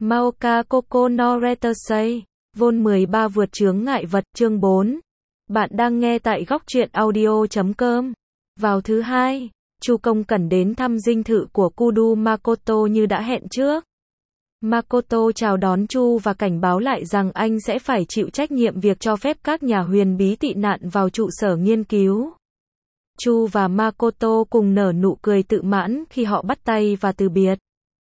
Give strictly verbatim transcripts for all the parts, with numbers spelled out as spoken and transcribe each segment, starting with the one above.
Maoka Koko no Retersei, Vol mười ba vượt chướng ngại vật, chương bốn. Bạn đang nghe tại góc truyện audio chấm com. Vào thứ hai, Chu Công Cẩn đến thăm dinh thự của Kudu Makoto như đã hẹn trước. Makoto chào đón Chu và cảnh báo lại rằng anh sẽ phải chịu trách nhiệm việc cho phép các nhà huyền bí tị nạn vào trụ sở nghiên cứu. Chu và Makoto cùng nở nụ cười tự mãn khi họ bắt tay và từ biệt.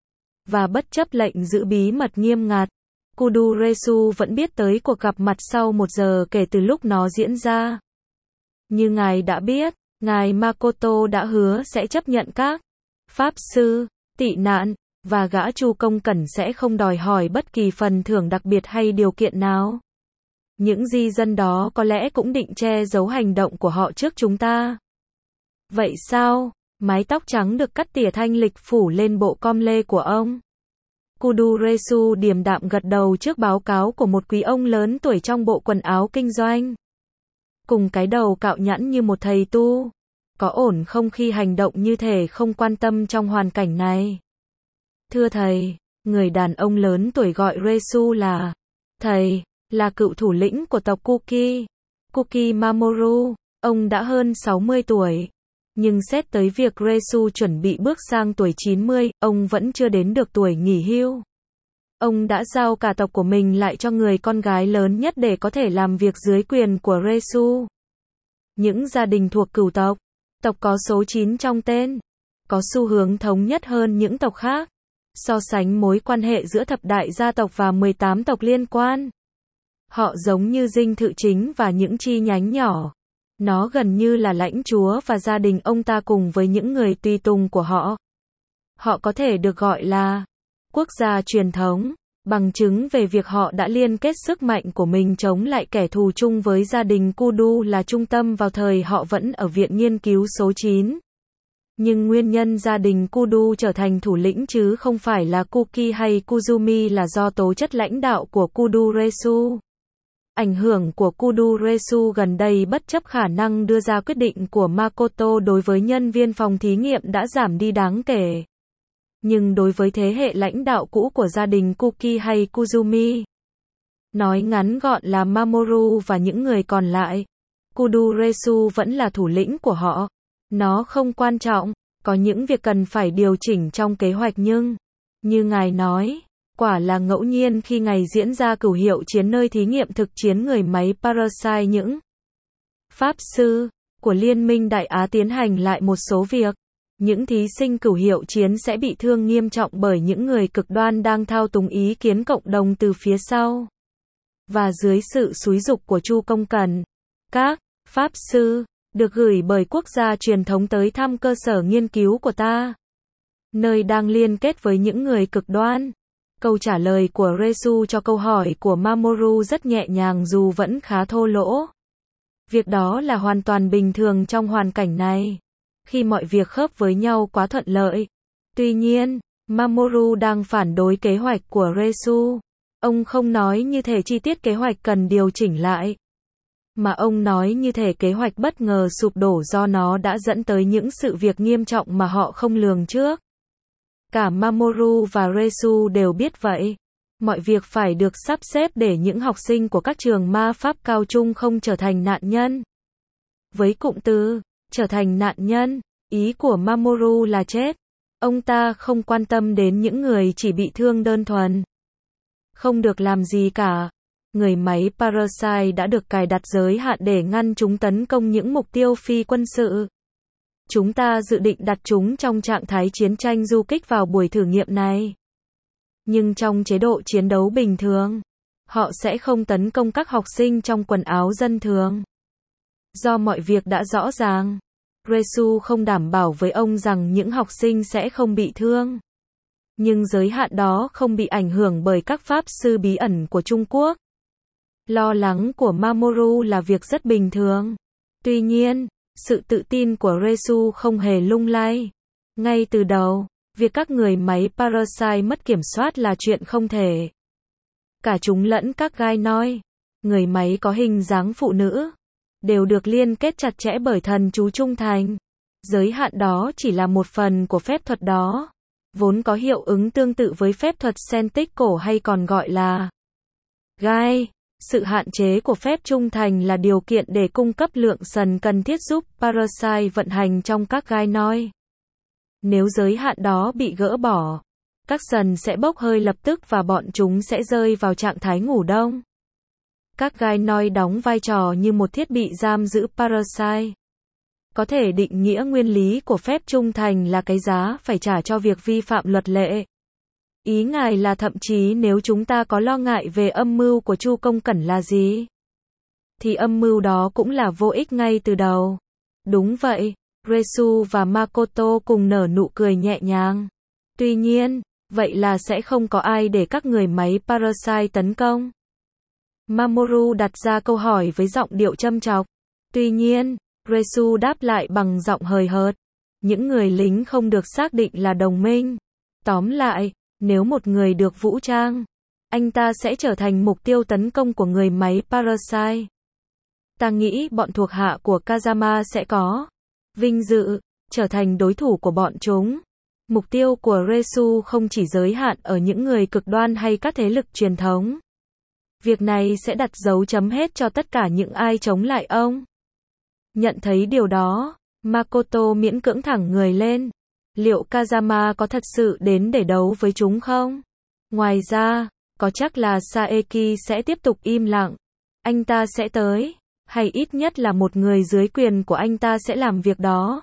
Và bất chấp lệnh giữ bí mật nghiêm ngặt, Kudu Resu vẫn biết tới cuộc gặp mặt sau một giờ kể từ lúc nó diễn ra. Như ngài đã biết, ngài Makoto đã hứa sẽ chấp nhận các pháp sư, tị nạn, và gã Chu Công Cẩn sẽ không đòi hỏi bất kỳ phần thưởng đặc biệt hay điều kiện nào. Những di dân đó có lẽ cũng định che giấu hành động của họ trước chúng ta. Vậy sao? Mái tóc trắng được cắt tỉa thanh lịch phủ lên bộ com lê của ông. Kudu Resu điềm đạm gật đầu trước báo cáo của một quý ông lớn tuổi trong bộ quần áo kinh doanh. Cùng cái đầu cạo nhẵn như một thầy tu. Có ổn không khi hành động như thể không quan tâm trong hoàn cảnh này? Thưa thầy, người đàn ông lớn tuổi gọi Resu là thầy, là cựu thủ lĩnh của tộc Kuki, Kuki Mamoru. Ông đã hơn sáu mươi tuổi. Nhưng xét tới việc Resu chuẩn bị bước sang tuổi chín mươi, ông vẫn chưa đến được tuổi nghỉ hưu. Ông đã giao cả tộc của mình lại cho người con gái lớn nhất để có thể làm việc dưới quyền của Resu. Những gia đình thuộc cửu tộc, tộc có số chín trong tên, có xu hướng thống nhất hơn những tộc khác. So sánh mối quan hệ giữa thập đại gia tộc và mười tám tộc liên quan. Họ giống như dinh thự chính và những chi nhánh nhỏ. Nó gần như là lãnh chúa và gia đình ông ta cùng với những người tùy tùng của họ. Họ có thể được gọi là quốc gia truyền thống, bằng chứng về việc họ đã liên kết sức mạnh của mình chống lại kẻ thù chung với gia đình Kudu là trung tâm vào thời họ vẫn ở viện nghiên cứu số chín. Nhưng nguyên nhân gia đình Kudu trở thành thủ lĩnh chứ không phải là Kuki hay Kuzumi là do tố chất lãnh đạo của Kudu Resu. Ảnh hưởng của Kudu Resu gần đây bất chấp khả năng đưa ra quyết định của Makoto đối với nhân viên phòng thí nghiệm đã giảm đi đáng kể. Nhưng đối với thế hệ lãnh đạo cũ của gia đình Kuki hay Kuzumi, nói ngắn gọn là Mamoru và những người còn lại, Kudu Resu vẫn là thủ lĩnh của họ. Nó không quan trọng, có những việc cần phải điều chỉnh trong kế hoạch nhưng, như ngài nói, quả là ngẫu nhiên khi ngày diễn ra cửu hiệu chiến nơi thí nghiệm thực chiến người máy Parasite những pháp sư của Liên minh Đại Á tiến hành lại một số việc. Những thí sinh cửu hiệu chiến sẽ bị thương nghiêm trọng bởi những người cực đoan đang thao túng ý kiến cộng đồng từ phía sau. Và dưới sự xúi giục của Chu Công Cẩn, các pháp sư được gửi bởi quốc gia truyền thống tới thăm cơ sở nghiên cứu của ta, nơi đang liên kết với những người cực đoan. Câu trả lời của Resu cho câu hỏi của Mamoru rất nhẹ nhàng dù vẫn khá thô lỗ. Việc đó là hoàn toàn bình thường trong hoàn cảnh này, khi mọi việc khớp với nhau quá thuận lợi. Tuy nhiên, Mamoru đang phản đối kế hoạch của Resu. Ông không nói như thể chi tiết kế hoạch cần điều chỉnh lại, mà ông nói như thể kế hoạch bất ngờ sụp đổ do nó đã dẫn tới những sự việc nghiêm trọng mà họ không lường trước. Cả Mamoru và Resu đều biết vậy. Mọi việc phải được sắp xếp để những học sinh của các trường ma pháp cao trung không trở thành nạn nhân. Với cụm từ, trở thành nạn nhân, ý của Mamoru là chết. Ông ta không quan tâm đến những người chỉ bị thương đơn thuần. Không được làm gì cả. Người máy Parasite đã được cài đặt giới hạn để ngăn chúng tấn công những mục tiêu phi quân sự. Chúng ta dự định đặt chúng trong trạng thái chiến tranh du kích vào buổi thử nghiệm này. Nhưng trong chế độ chiến đấu bình thường, họ sẽ không tấn công các học sinh trong quần áo dân thường. Do mọi việc đã rõ ràng, Resu không đảm bảo với ông rằng những học sinh sẽ không bị thương. Nhưng giới hạn đó không bị ảnh hưởng bởi các pháp sư bí ẩn của Trung Quốc. Lo lắng của Mamoru là việc rất bình thường. Tuy nhiên, sự tự tin của Resu không hề lung lay. Ngay từ đầu, việc các người máy Parasite mất kiểm soát là chuyện không thể. Cả chúng lẫn các gai noi, người máy có hình dáng phụ nữ, đều được liên kết chặt chẽ bởi thần chú trung thành. Giới hạn đó chỉ là một phần của phép thuật đó. vốn có hiệu ứng tương tự với phép thuật Celtic cổ hay còn gọi là gai. Sự hạn chế của phép trung thành là điều kiện để cung cấp lượng sần cần thiết giúp Parasite vận hành trong các gai noi. Nếu giới hạn đó bị gỡ bỏ, các sần sẽ bốc hơi lập tức và bọn chúng sẽ rơi vào trạng thái ngủ đông. Các gai noi đóng vai trò như một thiết bị giam giữ Parasite. Có thể định nghĩa nguyên lý của phép trung thành là cái giá phải trả cho việc vi phạm luật lệ. Ý ngài là thậm chí nếu chúng ta có lo ngại về âm mưu của Chu Công Cẩn là gì, thì âm mưu đó cũng là vô ích ngay từ đầu. Đúng vậy, Resu và Makoto cùng nở nụ cười nhẹ nhàng. Tuy nhiên, vậy là sẽ không có ai để các người máy Parasite tấn công. Mamoru đặt ra câu hỏi với giọng điệu châm chọc. Tuy nhiên, Resu đáp lại bằng giọng hời hợt. Những người lính không được xác định là đồng minh. Tóm lại, nếu một người được vũ trang, anh ta sẽ trở thành mục tiêu tấn công của người máy Parasite. Ta nghĩ bọn thuộc hạ của Kazama sẽ có vinh dự trở thành đối thủ của bọn chúng. Mục tiêu của Resu không chỉ giới hạn ở những người cực đoan hay các thế lực truyền thống. Việc này sẽ đặt dấu chấm hết cho tất cả những ai chống lại ông. Nhận thấy điều đó, Makoto miễn cưỡng thẳng người lên. Liệu Kazama có thật sự đến để đấu với chúng không? Ngoài ra, có chắc là Saeki sẽ tiếp tục im lặng. Anh ta sẽ tới, hay ít nhất là một người dưới quyền của anh ta sẽ làm việc đó.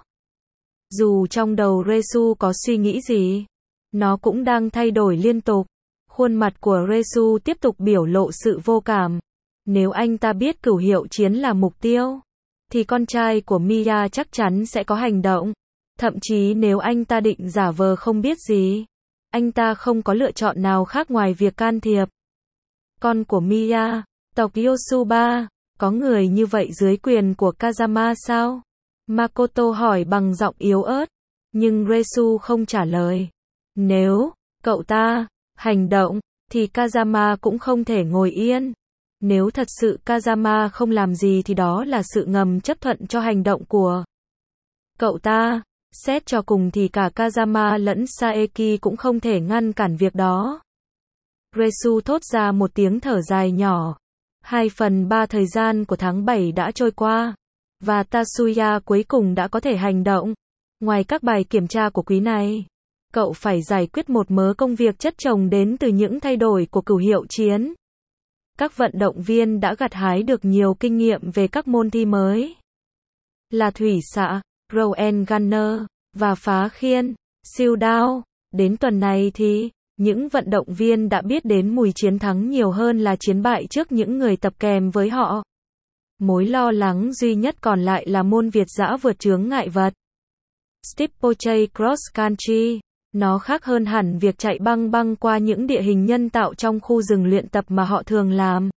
Dù trong đầu Resu có suy nghĩ gì, nó cũng đang thay đổi liên tục. Khuôn mặt của Resu tiếp tục biểu lộ sự vô cảm. Nếu anh ta biết cửu hiệu chiến là mục tiêu, thì con trai của Miya chắc chắn sẽ có hành động. Thậm chí nếu anh ta định giả vờ không biết gì, anh ta không có lựa chọn nào khác ngoài việc can thiệp. Con của Miya, tộc Yosuba, có người như vậy dưới quyền của Kazama sao? Makoto hỏi bằng giọng yếu ớt, nhưng Resu không trả lời. Nếu cậu ta hành động, thì Kazama cũng không thể ngồi yên. Nếu thật sự Kazama không làm gì thì đó là sự ngầm chấp thuận cho hành động của cậu ta. Xét cho cùng thì cả Kazama lẫn Saeki cũng không thể ngăn cản việc đó. Resu thốt ra một tiếng thở dài nhỏ. Hai phần ba thời gian của tháng bảy đã trôi qua, và Tatsuya cuối cùng đã có thể hành động. Ngoài các bài kiểm tra của quý này, cậu phải giải quyết một mớ công việc chất chồng đến từ những thay đổi của cửu hiệu chiến. Các vận động viên đã gặt hái được nhiều kinh nghiệm về các môn thi mới, là thủy xạ, row and gunner, và phá khiên, siêu đao. Đến tuần này thì, những vận động viên đã biết đến mùi chiến thắng nhiều hơn là chiến bại trước những người tập kèm với họ. Mối lo lắng duy nhất còn lại là môn Việt dã vượt chướng ngại vật. Steeplechase Cross Country. Nó khác hơn hẳn việc chạy băng băng qua những địa hình nhân tạo trong khu rừng luyện tập mà họ thường làm.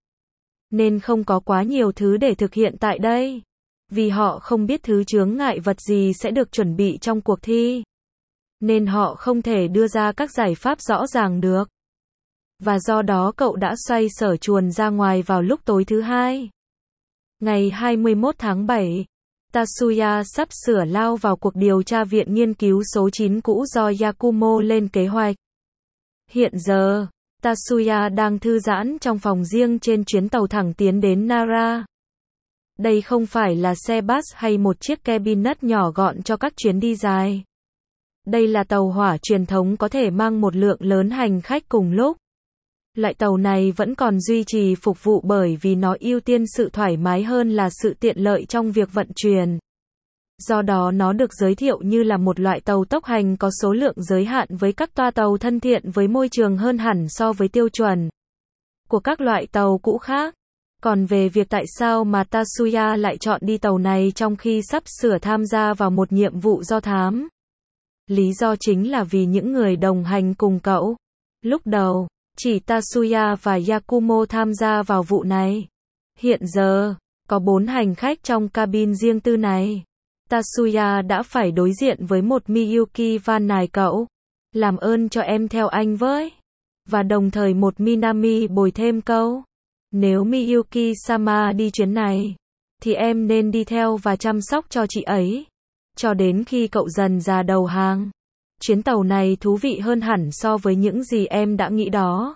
Nên không có quá nhiều thứ để thực hiện tại đây. Vì họ không biết thứ chướng ngại vật gì sẽ được chuẩn bị trong cuộc thi. Nên họ không thể đưa ra các giải pháp rõ ràng được. Và do đó cậu đã xoay sở chuồn ra ngoài vào lúc tối thứ hai. Ngày hai mươi mốt tháng bảy, Tatsuya sắp sửa lao vào cuộc điều tra viện nghiên cứu số chín cũ do Yakumo lên kế hoạch. Hiện giờ, Tatsuya đang thư giãn trong phòng riêng trên chuyến tàu thẳng tiến đến Nara. Đây không phải là xe bus hay một chiếc cabinet nhỏ gọn cho các chuyến đi dài. Đây là tàu hỏa truyền thống có thể mang một lượng lớn hành khách cùng lúc. Loại tàu này vẫn còn duy trì phục vụ bởi vì nó ưu tiên sự thoải mái hơn là sự tiện lợi trong việc vận chuyển. Do đó nó được giới thiệu như là một loại tàu tốc hành có số lượng giới hạn với các toa tàu thân thiện với môi trường hơn hẳn so với tiêu chuẩn của các loại tàu cũ khác. Còn về việc tại sao mà Tatsuya lại chọn đi tàu này trong khi sắp sửa tham gia vào một nhiệm vụ do thám, lý do chính là vì những người đồng hành cùng cậu. Lúc đầu, chỉ Tatsuya và Yakumo tham gia vào vụ này. Hiện giờ, có bốn hành khách trong cabin riêng tư này. Tatsuya đã phải đối diện với một Miyuki van nài cậu. Làm ơn cho em theo anh với. Và đồng thời một Minami bồi thêm câu. Nếu Miyuki-sama đi chuyến này, thì em nên đi theo và chăm sóc cho chị ấy. Cho đến khi cậu dần ra đầu hàng. Chuyến tàu này thú vị hơn hẳn so với những gì em đã nghĩ đó.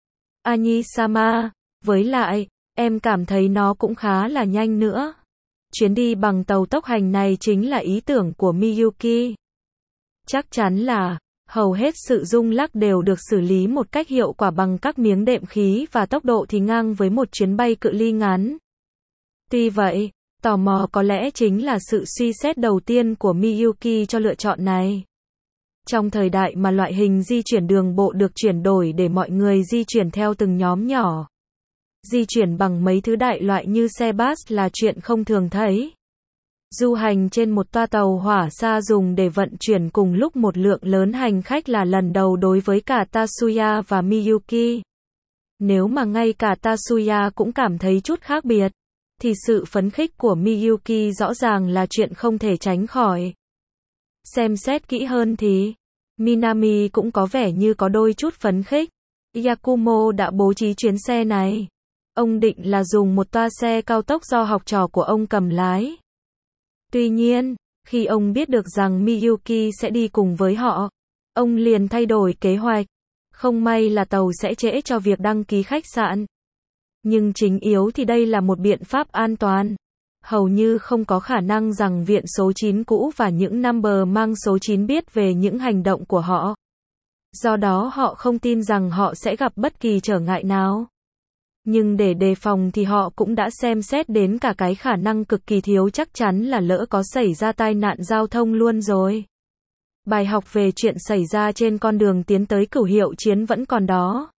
Annie-sama, với lại, em cảm thấy nó cũng khá là nhanh nữa. Chuyến đi bằng tàu tốc hành này chính là ý tưởng của Miyuki. Chắc chắn là, hầu hết sự rung lắc đều được xử lý một cách hiệu quả bằng các miếng đệm khí và tốc độ thì ngang với một chuyến bay cự ly ngắn. Tuy vậy, tò mò có lẽ chính là sự suy xét đầu tiên của Miyuki cho lựa chọn này. Trong thời đại mà loại hình di chuyển đường bộ được chuyển đổi để mọi người di chuyển theo từng nhóm nhỏ, di chuyển bằng mấy thứ đại loại như xe bus là chuyện không thường thấy. Du hành trên một toa tàu hỏa xa dùng để vận chuyển cùng lúc một lượng lớn hành khách là lần đầu đối với cả Tatsuya và Miyuki. Nếu mà ngay cả Tatsuya cũng cảm thấy chút khác biệt, thì sự phấn khích của Miyuki rõ ràng là chuyện không thể tránh khỏi. Xem xét kỹ hơn thì, Minami cũng có vẻ như có đôi chút phấn khích. Yakumo đã bố trí chuyến xe này. Ông định là dùng một toa xe cao tốc do học trò của ông cầm lái. Tuy nhiên, khi ông biết được rằng Miyuki sẽ đi cùng với họ, ông liền thay đổi kế hoạch. Không may là tàu sẽ trễ cho việc đăng ký khách sạn. Nhưng chính yếu thì đây là một biện pháp an toàn. Hầu như không có khả năng rằng viện số chín cũ và những number mang số chín biết về những hành động của họ. Do đó họ không tin rằng họ sẽ gặp bất kỳ trở ngại nào. Nhưng để đề phòng thì họ cũng đã xem xét đến cả cái khả năng cực kỳ thiếu chắc chắn là lỡ có xảy ra tai nạn giao thông luôn rồi. Bài học về chuyện xảy ra trên con đường tiến tới cửu hiệu chiến vẫn còn đó.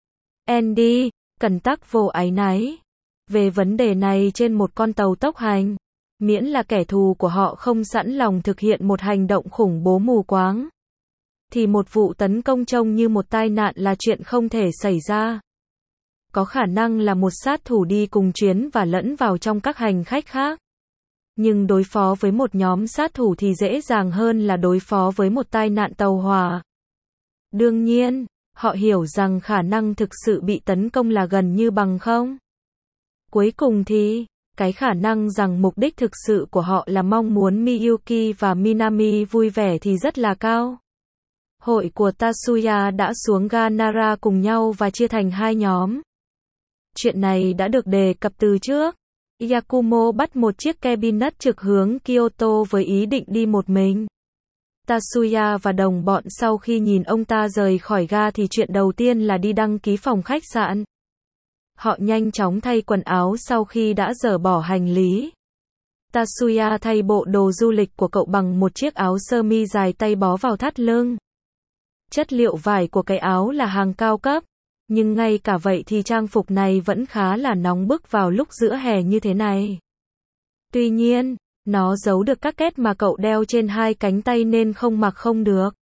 Andy, cần tắc vô áy náy. Về vấn đề này trên một con tàu tốc hành, miễn là kẻ thù của họ không sẵn lòng thực hiện một hành động khủng bố mù quáng, thì một vụ tấn công trông như một tai nạn là chuyện không thể xảy ra. Có khả năng là một sát thủ đi cùng chuyến và lẫn vào trong các hành khách khác. Nhưng đối phó với một nhóm sát thủ thì dễ dàng hơn là đối phó với một tai nạn tàu hỏa. Đương nhiên, họ hiểu rằng khả năng thực sự bị tấn công là gần như bằng không. Cuối cùng thì, cái khả năng rằng mục đích thực sự của họ là mong muốn Miyuki và Minami vui vẻ thì rất là cao. Hội của Tatsuya đã xuống ga Nara cùng nhau và chia thành hai nhóm. Chuyện này đã được đề cập từ trước. Yakumo bắt một chiếc cabinet trực hướng Kyoto với ý định đi một mình. Tatsuya và đồng bọn sau khi nhìn ông ta rời khỏi ga thì chuyện đầu tiên là đi đăng ký phòng khách sạn. Họ nhanh chóng thay quần áo sau khi đã dỡ bỏ hành lý. Tatsuya thay bộ đồ du lịch của cậu bằng một chiếc áo sơ mi dài tay bó vào thắt lưng. Chất liệu vải của cái áo là hàng cao cấp, nhưng ngay cả vậy thì trang phục này vẫn khá là nóng bức vào lúc giữa hè như thế này. Tuy nhiên, nó giấu được các kết mà cậu đeo trên hai cánh tay nên không mặc không được.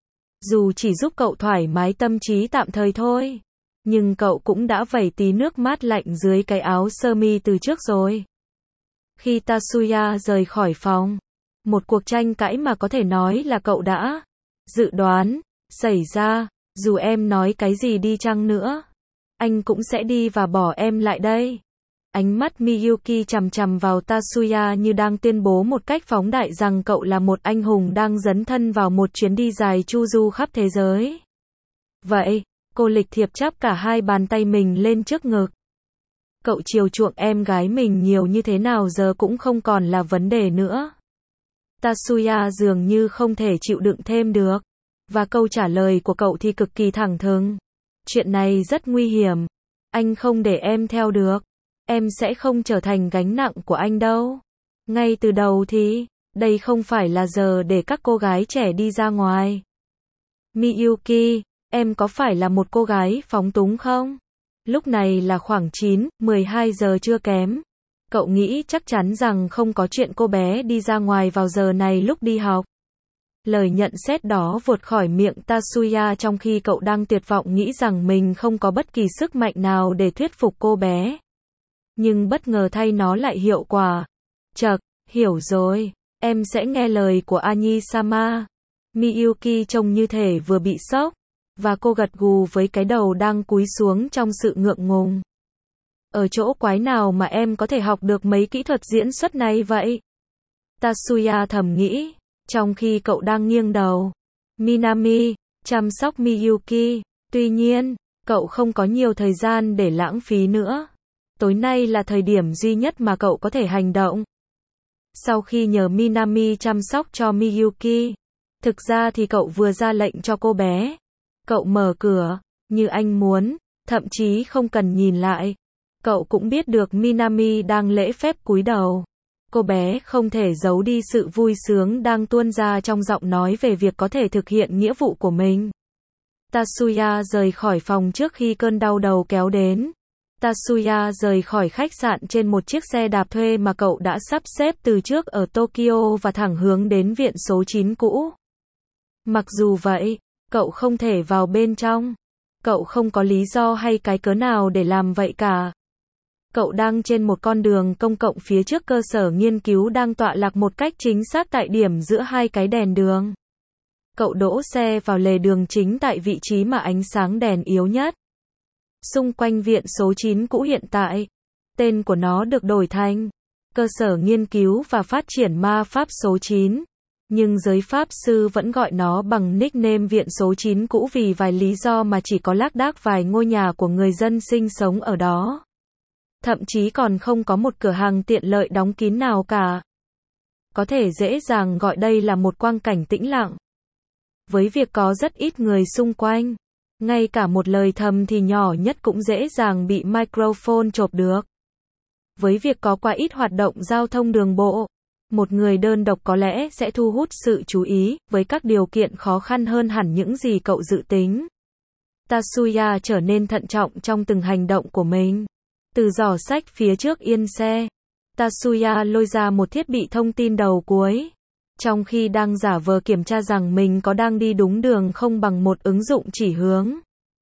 Dù chỉ giúp cậu thoải mái tâm trí tạm thời thôi, nhưng cậu cũng đã vẩy tí nước mát lạnh dưới cái áo sơ mi từ trước rồi. Khi Tatsuya rời khỏi phòng, một cuộc tranh cãi mà có thể nói là cậu đã dự đoán xảy ra. Dù em nói cái gì đi chăng nữa, anh cũng sẽ đi và bỏ em lại đây. Ánh mắt Miyuki chằm chằm vào Tatsuya như đang tuyên bố một cách phóng đại rằng cậu là một anh hùng đang dấn thân vào một chuyến đi dài chu du khắp thế giới. Vậy, cô lịch thiệp chắp cả hai bàn tay mình lên trước ngực. Cậu chiều chuộng em gái mình nhiều như thế nào giờ cũng không còn là vấn đề nữa. Tatsuya dường như không thể chịu đựng thêm được. Và câu trả lời của cậu thì cực kỳ thẳng thừng. Chuyện này rất nguy hiểm. Anh không để em theo được. Em sẽ không trở thành gánh nặng của anh đâu. Ngay từ đầu thì, đây không phải là giờ để các cô gái trẻ đi ra ngoài. Miyuki, em có phải là một cô gái phóng túng không? Lúc này là khoảng chín, mười hai giờ trưa kém. Cậu nghĩ chắc chắn rằng không có chuyện cô bé đi ra ngoài vào giờ này lúc đi học. Lời nhận xét đó vụt khỏi miệng Tatsuya trong khi cậu đang tuyệt vọng nghĩ rằng mình không có bất kỳ sức mạnh nào để thuyết phục cô bé. Nhưng bất ngờ thay nó lại hiệu quả. Chậc, hiểu rồi, em sẽ nghe lời của Annie-sama. Miyuki trông như thể vừa bị sốc, và cô gật gù với cái đầu đang cúi xuống trong sự ngượng ngùng. Ở chỗ quái nào mà em có thể học được mấy kỹ thuật diễn xuất này vậy? Tatsuya thầm nghĩ. Trong khi cậu đang nghiêng đầu, Minami, chăm sóc Miyuki. Tuy nhiên, cậu không có nhiều thời gian để lãng phí nữa. Tối nay là thời điểm duy nhất mà cậu có thể hành động. Sau khi nhờ Minami chăm sóc cho Miyuki, thực ra thì cậu vừa ra lệnh cho cô bé. Cậu mở cửa, như anh muốn, thậm chí không cần nhìn lại. Cậu cũng biết được Minami đang lễ phép cúi đầu. Cô bé không thể giấu đi sự vui sướng đang tuôn ra trong giọng nói về việc có thể thực hiện nghĩa vụ của mình. Tatsuya rời khỏi phòng trước khi cơn đau đầu kéo đến. Tatsuya rời khỏi khách sạn trên một chiếc xe đạp thuê mà cậu đã sắp xếp từ trước ở Tokyo và thẳng hướng đến viện số chín cũ. Mặc dù vậy, cậu không thể vào bên trong. Cậu không có lý do hay cái cớ nào để làm vậy cả. Cậu đang trên một con đường công cộng phía trước cơ sở nghiên cứu đang tọa lạc một cách chính xác tại điểm giữa hai cái đèn đường. Cậu đỗ xe vào lề đường chính tại vị trí mà ánh sáng đèn yếu nhất. Xung quanh viện số chín cũ hiện tại, tên của nó được đổi thành Cơ sở nghiên cứu và phát triển ma pháp số chín. Nhưng giới pháp sư vẫn gọi nó bằng nickname viện số chín cũ vì vài lý do mà chỉ có lác đác vài ngôi nhà của người dân sinh sống ở đó. Thậm chí còn không có một cửa hàng tiện lợi đóng kín nào cả. Có thể dễ dàng gọi đây là một quang cảnh tĩnh lặng. Với việc có rất ít người xung quanh, ngay cả một lời thầm thì nhỏ nhất cũng dễ dàng bị microphone chộp được. Với việc có quá ít hoạt động giao thông đường bộ, một người đơn độc có lẽ sẽ thu hút sự chú ý, với các điều kiện khó khăn hơn hẳn những gì cậu dự tính. Tatsuya trở nên thận trọng trong từng hành động của mình. Từ giỏ sách phía trước yên xe, Tatsuya lôi ra một thiết bị thông tin đầu cuối. Trong khi đang giả vờ kiểm tra rằng mình có đang đi đúng đường không bằng một ứng dụng chỉ hướng.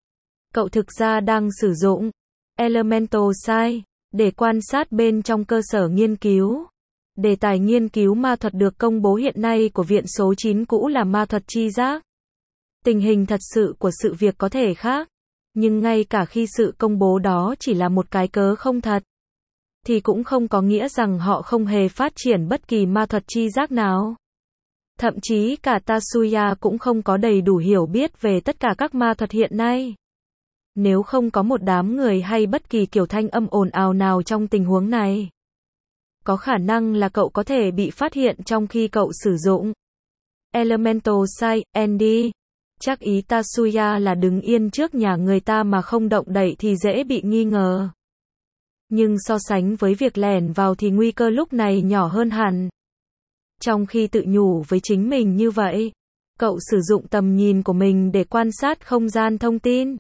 Cậu thực ra đang sử dụng Elemental Sight để quan sát bên trong cơ sở nghiên cứu. Đề tài nghiên cứu ma thuật được công bố hiện nay của viện số chín cũ là ma thuật tri giác. Tình hình thật sự của sự việc có thể khác, nhưng ngay cả khi sự công bố đó chỉ là một cái cớ không thật, thì cũng không có nghĩa rằng họ không hề phát triển bất kỳ ma thuật tri giác nào. Thậm chí cả Tatsuya cũng không có đầy đủ hiểu biết về tất cả các ma thuật hiện nay. Nếu không có một đám người hay bất kỳ kiểu thanh âm ồn ào nào trong tình huống này, có khả năng là cậu có thể bị phát hiện trong khi cậu sử dụng Elemental Sight. Andy, chắc ý Tatsuya là đứng yên trước nhà người ta mà không động đậy thì dễ bị nghi ngờ. Nhưng so sánh với việc lẻn vào thì nguy cơ lúc này nhỏ hơn hẳn. Trong khi tự nhủ với chính mình như vậy, cậu sử dụng tầm nhìn của mình để quan sát không gian thông tin.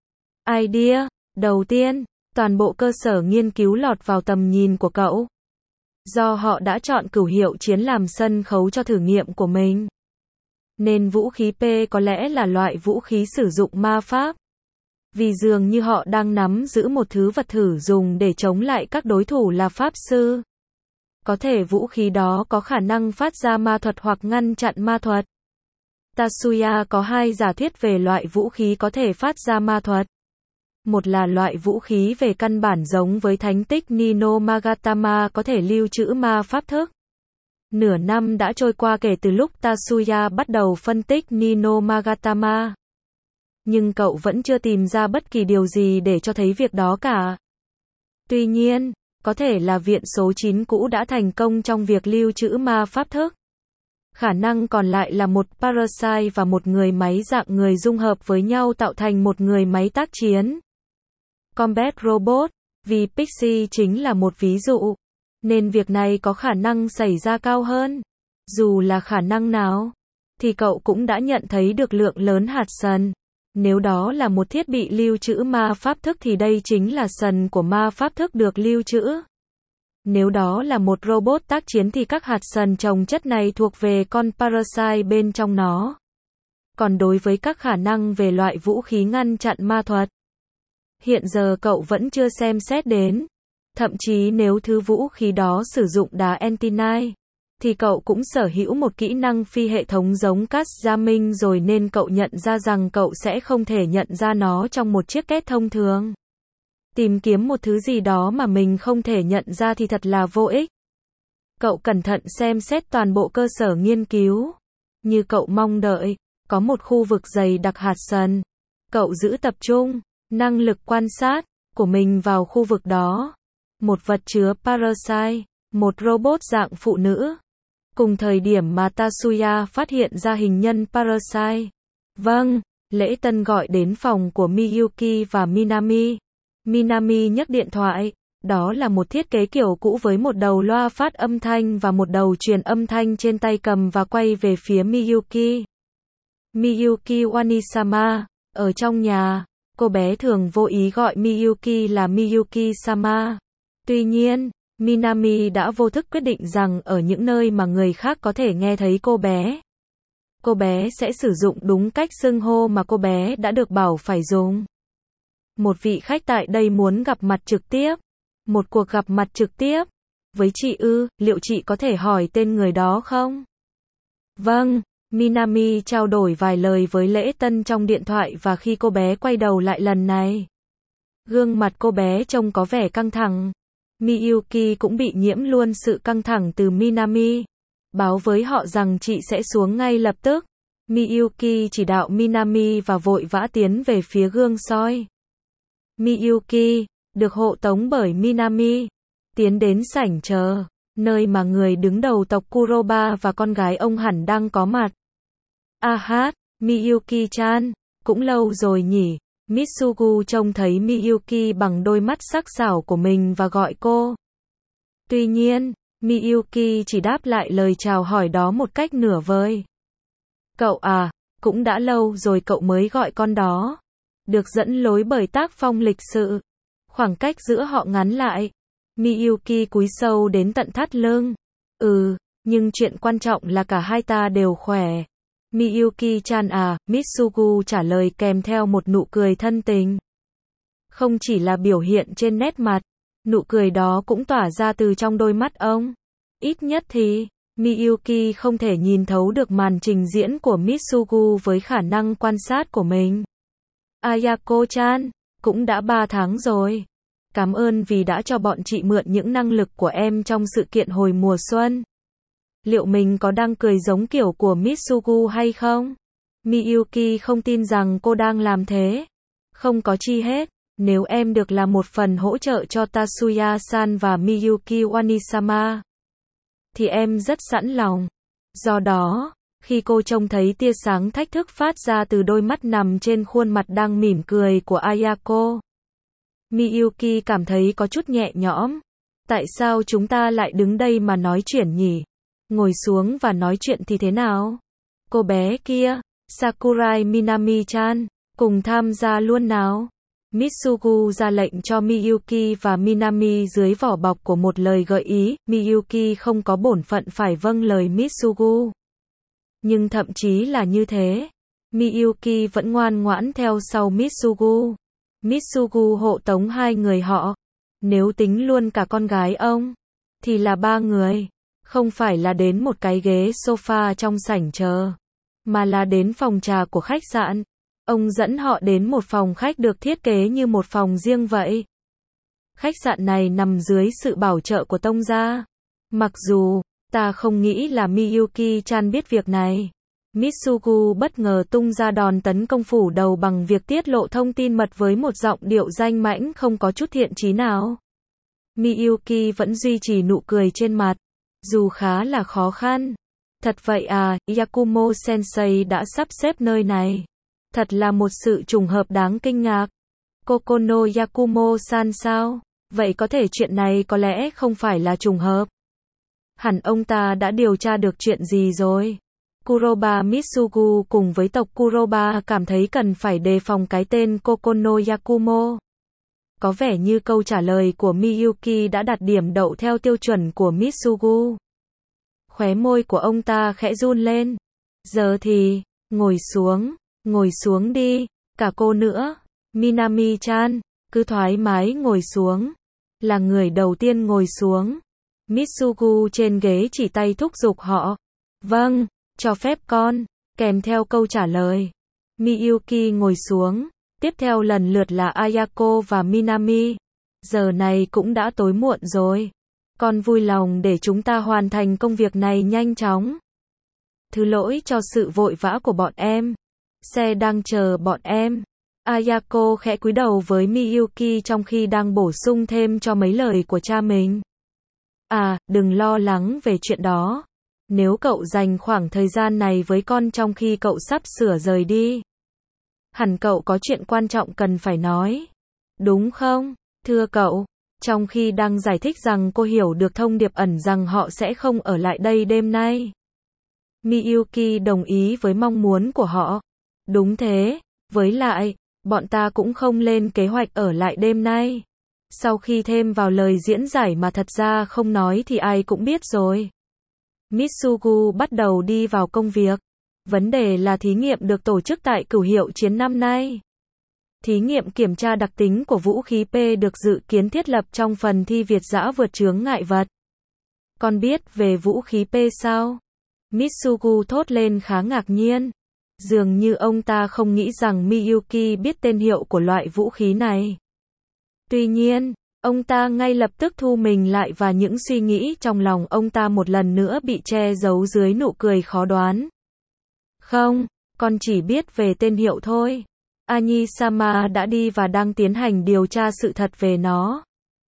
Idea, đầu tiên, toàn bộ cơ sở nghiên cứu lọt vào tầm nhìn của cậu. Do họ đã chọn cửu hiệu chiến làm sân khấu cho thử nghiệm của mình, nên vũ khí P có lẽ là loại vũ khí sử dụng ma pháp. Vì dường như họ đang nắm giữ một thứ vật thử dùng để chống lại các đối thủ là pháp sư. Có thể vũ khí đó có khả năng phát ra ma thuật hoặc ngăn chặn ma thuật. Tatsuya có hai giả thuyết về loại vũ khí có thể phát ra ma thuật. Một là loại vũ khí về căn bản giống với thánh tích Nino Magatama có thể lưu trữ ma pháp thức. Nửa năm đã trôi qua kể từ lúc Tatsuya bắt đầu phân tích Nino Magatama. Nhưng cậu vẫn chưa tìm ra bất kỳ điều gì để cho thấy việc đó cả. Tuy nhiên, có thể là viện số chín cũ đã thành công trong việc lưu trữ ma pháp thức. Khả năng còn lại là một parasite và một người máy dạng người dung hợp với nhau tạo thành một người máy tác chiến. Combat Robot, vì Pixie chính là một ví dụ, nên việc này có khả năng xảy ra cao hơn. Dù là khả năng nào, thì cậu cũng đã nhận thấy được lượng lớn hạt sần. Nếu đó là một thiết bị lưu trữ ma pháp thức thì đây chính là sần của ma pháp thức được lưu trữ. Nếu đó là một robot tác chiến thì các hạt sần chồng chất này thuộc về con parasite bên trong nó. Còn đối với các khả năng về loại vũ khí ngăn chặn ma thuật, hiện giờ cậu vẫn chưa xem xét đến. Thậm chí nếu thứ vũ khí đó sử dụng đá Entinite, thì cậu cũng sở hữu một kỹ năng phi hệ thống giống Cast Jamming rồi nên cậu nhận ra rằng cậu sẽ không thể nhận ra nó trong một chiếc két thông thường. Tìm kiếm một thứ gì đó mà mình không thể nhận ra thì thật là vô ích. Cậu cẩn thận xem xét toàn bộ cơ sở nghiên cứu. Như cậu mong đợi, có một khu vực dày đặc hạt sần. Cậu giữ tập trung năng lực quan sát của mình vào khu vực đó. Một vật chứa parasite, một robot dạng phụ nữ. Cùng thời điểm mà Tatsuya phát hiện ra hình nhân parasite. Vâng, Lễ Tân gọi đến phòng của Miyuki và Minami. Minami nhấc điện thoại. Đó là một thiết kế kiểu cũ với một đầu loa phát âm thanh và một đầu truyền âm thanh trên tay cầm và quay về phía Miyuki. Miyuki Wanisama, ở trong nhà, cô bé thường vô ý gọi Miyuki là Miyuki-sama. Tuy nhiên, Minami đã vô thức quyết định rằng ở những nơi mà người khác có thể nghe thấy cô bé, cô bé sẽ sử dụng đúng cách xưng hô mà cô bé đã được bảo phải dùng. Một vị khách tại đây muốn gặp mặt trực tiếp. Một cuộc gặp mặt trực tiếp. Với chị ư, liệu chị có thể hỏi tên người đó không? Vâng, Minami trao đổi vài lời với Lễ Tân trong điện thoại và khi cô bé quay đầu lại lần này, gương mặt cô bé trông có vẻ căng thẳng. Miyuki cũng bị nhiễm luôn sự căng thẳng từ Minami. Báo với họ rằng chị sẽ xuống ngay lập tức. Miyuki chỉ đạo Minami và vội vã tiến về phía gương soi. Miyuki được hộ tống bởi Minami, tiến đến sảnh chờ, nơi mà người đứng đầu tộc Kuroba và con gái ông hẳn đang có mặt. A hát, Miyuki-chan, cũng lâu rồi nhỉ. Mitsugu trông thấy Miyuki bằng đôi mắt sắc sảo của mình và gọi cô. Tuy nhiên, Miyuki chỉ đáp lại lời chào hỏi đó một cách nửa vời. Cậu à, cũng đã lâu rồi cậu mới gọi con đó. Được dẫn lối bởi tác phong lịch sự. Khoảng cách giữa họ ngắn lại. Miyuki cúi sâu đến tận thắt lưng. Ừ, nhưng chuyện quan trọng là cả hai ta đều khỏe. Miyuki-chan à, Mitsugu trả lời kèm theo một nụ cười thân tình. Không chỉ là biểu hiện trên nét mặt, nụ cười đó cũng tỏa ra từ trong đôi mắt ông. Ít nhất thì, Miyuki không thể nhìn thấu được màn trình diễn của Mitsugu với khả năng quan sát của mình. Ayako-chan, cũng đã ba tháng rồi. Cảm ơn vì đã cho bọn chị mượn những năng lực của em trong sự kiện hồi mùa xuân. Liệu mình có đang cười giống kiểu của Mitsugu hay không? Miyuki không tin rằng cô đang làm thế. Không có chi hết. Nếu em được là một phần hỗ trợ cho Tatsuya-san và Miyuki Wanisama, thì em rất sẵn lòng. Do đó, khi cô trông thấy tia sáng thách thức phát ra từ đôi mắt nằm trên khuôn mặt đang mỉm cười của Ayako, Miyuki cảm thấy có chút nhẹ nhõm. Tại sao chúng ta lại đứng đây mà nói chuyện nhỉ? Ngồi xuống và nói chuyện thì thế nào? Cô bé kia, Sakurai Minami-chan, cùng tham gia luôn nào. Mitsugu ra lệnh cho Miyuki và Minami dưới vỏ bọc của một lời gợi ý. Miyuki không có bổn phận phải vâng lời Mitsugu. Nhưng thậm chí là như thế, Miyuki vẫn ngoan ngoãn theo sau Mitsugu. Mitsugu hộ tống hai người họ. Nếu tính luôn cả con gái ông, thì là ba người. Không phải là đến một cái ghế sofa trong sảnh chờ, mà là đến phòng trà của khách sạn. Ông dẫn họ đến một phòng khách được thiết kế như một phòng riêng vậy. Khách sạn này nằm dưới sự bảo trợ của tông gia. Mặc dù, ta không nghĩ là Miyuki-chan biết việc này. Mitsugu bất ngờ tung ra đòn tấn công phủ đầu bằng việc tiết lộ thông tin mật với một giọng điệu danh mãnh không có chút thiện chí nào. Miyuki vẫn duy trì nụ cười trên mặt, dù khá là khó khăn. Thật vậy à, Yakumo Sensei đã sắp xếp nơi này. Thật là một sự trùng hợp đáng kinh ngạc. Kokono Yakumo-san sao? Vậy có thể chuyện này có lẽ không phải là trùng hợp. Hẳn ông ta đã điều tra được chuyện gì rồi. Kuroba Mitsugu cùng với tộc Kuroba cảm thấy cần phải đề phòng cái tên Kokono Yakumo. Có vẻ như câu trả lời của Miyuki đã đạt điểm đậu theo tiêu chuẩn của Mitsugu. Khóe môi của ông ta khẽ run lên. Giờ thì, ngồi xuống, ngồi xuống đi, cả cô nữa. Minami-chan, cứ thoải mái ngồi xuống. Là người đầu tiên ngồi xuống. Mitsugu trên ghế chỉ tay thúc giục họ. Vâng, cho phép con, kèm theo câu trả lời. Miyuki ngồi xuống. Tiếp theo lần lượt là Ayako và Minami. Giờ này cũng đã tối muộn rồi. Con vui lòng để chúng ta hoàn thành công việc này nhanh chóng. Thứ lỗi cho sự vội vã của bọn em. Xe đang chờ bọn em. Ayako khẽ cúi đầu với Miyuki trong khi đang bổ sung thêm cho mấy lời của cha mình. À, đừng lo lắng về chuyện đó. Nếu cậu dành khoảng thời gian này với con trong khi cậu sắp sửa rời đi, hẳn cậu có chuyện quan trọng cần phải nói. Đúng không, thưa cậu? Trong khi đang giải thích rằng cô hiểu được thông điệp ẩn rằng họ sẽ không ở lại đây đêm nay, Miyuki đồng ý với mong muốn của họ. Đúng thế, với lại, bọn ta cũng không lên kế hoạch ở lại đêm nay. Sau khi thêm vào lời diễn giải mà thật ra không nói thì ai cũng biết rồi. Mitsugu bắt đầu đi vào công việc. Vấn đề là thí nghiệm được tổ chức tại Cửu Hiệu Chiến năm nay. Thí nghiệm kiểm tra đặc tính của vũ khí P được dự kiến thiết lập trong phần thi Việt dã vượt chướng ngại vật. Con biết về vũ khí P sao? Mitsugu thốt lên khá ngạc nhiên. Dường như ông ta không nghĩ rằng Miyuki biết tên hiệu của loại vũ khí này. Tuy nhiên, ông ta ngay lập tức thu mình lại và những suy nghĩ trong lòng ông ta một lần nữa bị che giấu dưới nụ cười khó đoán. Không, con chỉ biết về tên hiệu thôi. Anyi-sama đã đi và đang tiến hành điều tra sự thật về nó.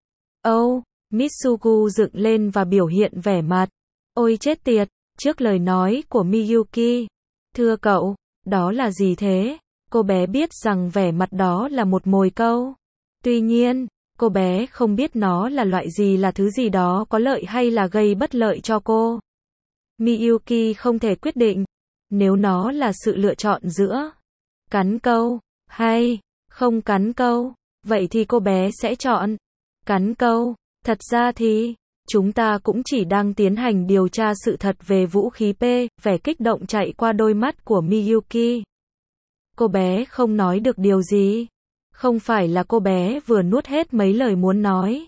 Oh, Mitsugu dựng lên và biểu hiện vẻ mặt. Ôi chết tiệt, trước lời nói của Miyuki. Thưa cậu, đó là gì thế? Cô bé biết rằng vẻ mặt đó là một mồi câu. Tuy nhiên, cô bé không biết nó là loại gì, là thứ gì đó có lợi hay là gây bất lợi cho cô. Miyuki không thể quyết định. Nếu nó là sự lựa chọn giữa cắn câu hay không cắn câu, vậy thì cô bé sẽ chọn cắn câu. Thật ra thì, chúng ta cũng chỉ đang tiến hành điều tra sự thật về vũ khí P. Vẻ kích động chạy qua đôi mắt của Miyuki. Cô bé không nói được điều gì. Không phải là cô bé vừa nuốt hết mấy lời muốn nói,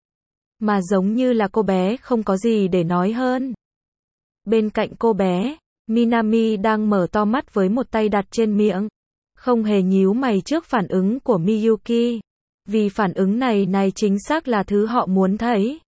mà giống như là cô bé không có gì để nói hơn. Bên cạnh cô bé, Minami đang mở to mắt với một tay đặt trên miệng, không hề nhíu mày trước phản ứng của Miyuki, vì phản ứng này này chính xác là thứ họ muốn thấy.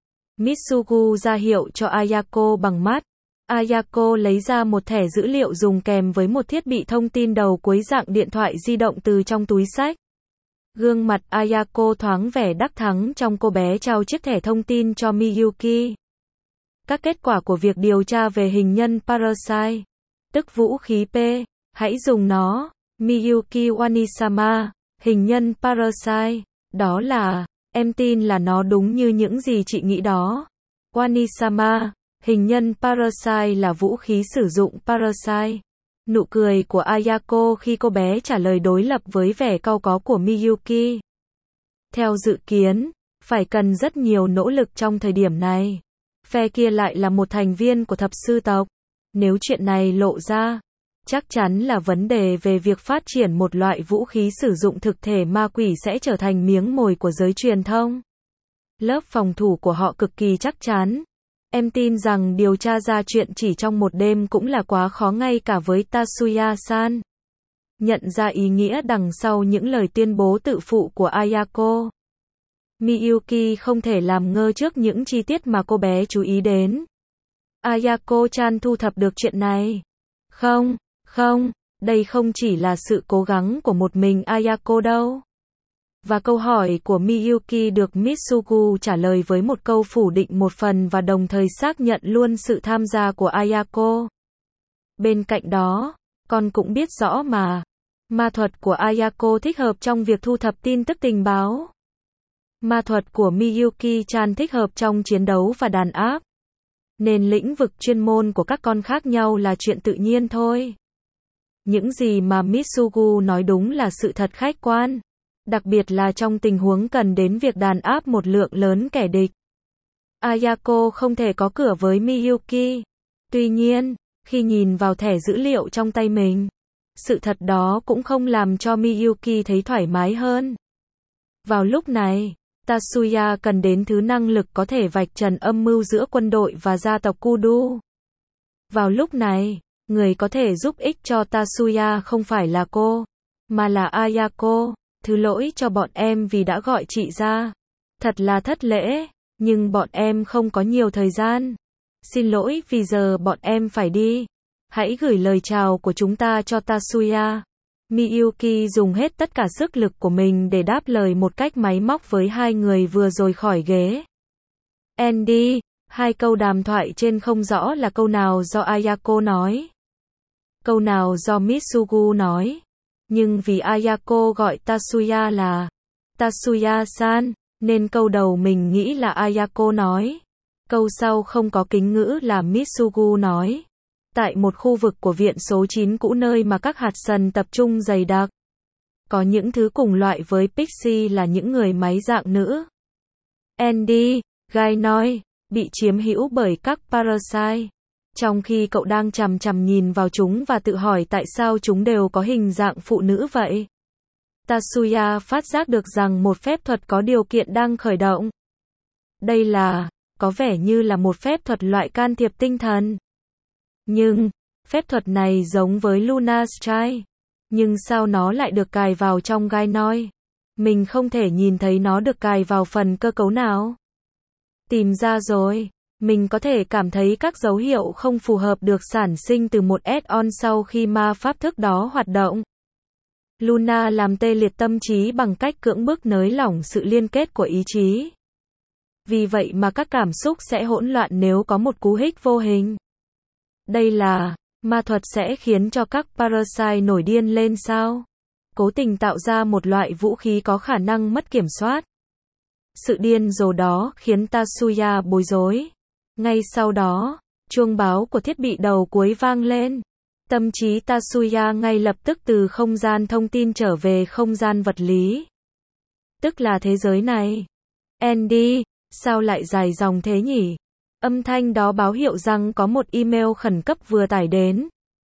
Mitsugu ra hiệu cho Ayako bằng mắt. Ayako lấy ra một thẻ dữ liệu dùng kèm với một thiết bị thông tin đầu cuối dạng điện thoại di động từ trong túi xách. Gương mặt Ayako thoáng vẻ đắc thắng trong cô bé trao chiếc thẻ thông tin cho Miyuki. Các kết quả của việc điều tra về hình nhân Parasite, tức vũ khí P, hãy dùng nó. Miyuki Wanisama, hình nhân Parasite, đó là, em tin là nó đúng như những gì chị nghĩ đó. Wanisama, hình nhân Parasite là vũ khí sử dụng Parasite. Nụ cười của Ayako khi cô bé trả lời đối lập với vẻ cau có của Miyuki. Theo dự kiến, phải cần rất nhiều nỗ lực trong thời điểm này. Phe kia lại là một thành viên của thập sư tộc. Nếu chuyện này lộ ra, chắc chắn là vấn đề về việc phát triển một loại vũ khí sử dụng thực thể ma quỷ sẽ trở thành miếng mồi của giới truyền thông. Lớp phòng thủ của họ cực kỳ chắc chắn. Em tin rằng điều tra ra chuyện chỉ trong một đêm cũng là quá khó ngay cả với Tatsuya-san. Nhận ra ý nghĩa đằng sau những lời tuyên bố tự phụ của Ayako, Miyuki không thể làm ngơ trước những chi tiết mà cô bé chú ý đến. Ayako-chan thu thập được chuyện này. Không, không, đây không chỉ là sự cố gắng của một mình Ayako đâu. Và câu hỏi của Miyuki được Mitsugu trả lời với một câu phủ định một phần và đồng thời xác nhận luôn sự tham gia của Ayako. Bên cạnh đó, con cũng biết rõ mà, ma thuật của Ayako thích hợp trong việc thu thập tin tức tình báo. Ma thuật của Miyuki-chan thích hợp trong chiến đấu và đàn áp. Nên lĩnh vực chuyên môn của các con khác nhau là chuyện tự nhiên thôi. Những gì mà Mitsugu nói đúng là sự thật khách quan. Đặc biệt là trong tình huống cần đến việc đàn áp một lượng lớn kẻ địch. Ayako không thể có cửa với Miyuki. Tuy nhiên, khi nhìn vào thẻ dữ liệu trong tay mình, sự thật đó cũng không làm cho Miyuki thấy thoải mái hơn. Vào lúc này, Tatsuya cần đến thứ năng lực có thể vạch trần âm mưu giữa quân đội và gia tộc Kudu. Vào lúc này, người có thể giúp ích cho Tatsuya không phải là cô, mà là Ayako. Thứ lỗi cho bọn em vì đã gọi chị ra. Thật là thất lễ, nhưng bọn em không có nhiều thời gian. Xin lỗi vì giờ bọn em phải đi. hãy gửi lời chào của chúng ta cho Tatsuya. Miyuki dùng hết tất cả sức lực của mình để đáp lời một cách máy móc với hai người vừa rồi khỏi ghế. Andy, hai câu đàm thoại trên không rõ là câu nào do Ayako nói, câu nào do Mitsugu nói. Nhưng vì Ayako gọi Tatsuya là Tatsuya-san, nên câu đầu mình nghĩ là Ayako nói. Câu sau không có kính ngữ là Mitsugu nói. Tại một khu vực của viện số chín cũ nơi mà các hạt sần tập trung dày đặc. Có những thứ cùng loại với Pixie là những người máy dạng nữ. Andy, Guy nói, bị chiếm hữu bởi các parasite. Trong khi cậu đang chằm chằm nhìn vào chúng và tự hỏi tại sao chúng đều có hình dạng phụ nữ vậy. Tatsuya phát giác được rằng một phép thuật có điều kiện đang khởi động. Đây là, có vẻ như là một phép thuật loại can thiệp tinh thần. Nhưng, phép thuật này giống với Luna Strike. Nhưng sao nó lại được cài vào trong gai noi? Mình không thể nhìn thấy nó được cài vào phần cơ cấu nào. Tìm ra rồi. Mình có thể cảm thấy các dấu hiệu không phù hợp được sản sinh từ một add-on sau khi ma pháp thức đó hoạt động. Luna làm tê liệt tâm trí bằng cách cưỡng bức nới lỏng sự liên kết của ý chí. Vì vậy mà các cảm xúc sẽ hỗn loạn nếu có một cú hích vô hình. Đây là, ma thuật sẽ khiến cho các parasite nổi điên lên sao? Cố tình tạo ra một loại vũ khí có khả năng mất kiểm soát. Sự điên rồ đó khiến Tatsuya bối rối. Ngay sau đó, chuông báo của thiết bị đầu cuối vang lên. Tâm trí Tatsuya ngay lập tức từ không gian thông tin trở về không gian vật lý. Tức là thế giới này. Andy, sao lại dài dòng thế nhỉ? Âm thanh đó báo hiệu rằng có một email khẩn cấp vừa tải đến.